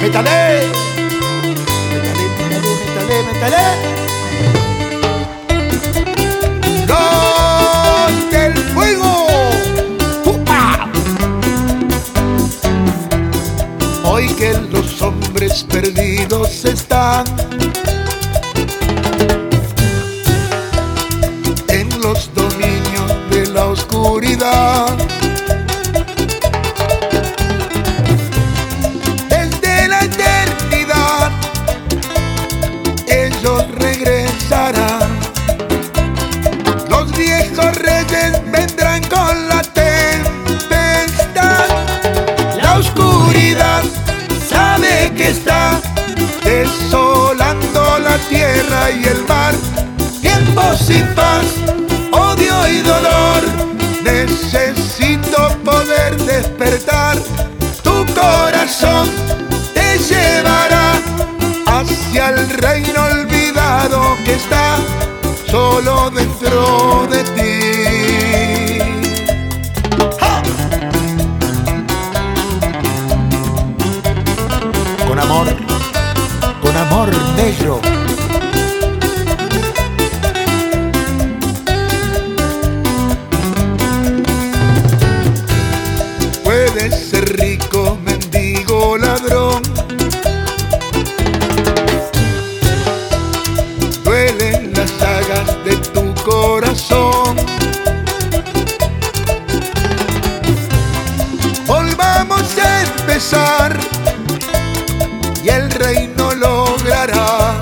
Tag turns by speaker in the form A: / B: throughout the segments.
A: Métale, métale, métale. ¡Gol del fuego! ¡Upa! Hoy que los hombres perdidos están en los dominios de la oscuridad, desde la eternidad ellos regresarán. Los viejos reyes vendrán con la tempestad. La oscuridad sabe que está desolando la tierra y el mar. Tiempo sin paz, odio y dolor. Necesito poder despertar. Tu corazón te llevará hacia el reino olvidado que está solo dentro de ti. ¡Ja! Con amor negro. Puedes ser rico, mendigo, ladrón. Duelen las llagas de tu corazón. Volvamos a empezar y el reino logrará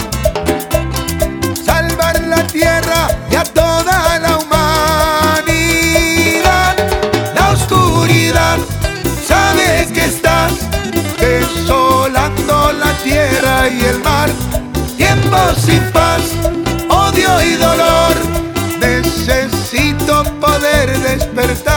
A: salvar la tierra y a toda la humanidad. La oscuridad sabe que estás desolando la tierra y el mar. Tiempo sin paz, odio y dolor. Necesito poder despertar.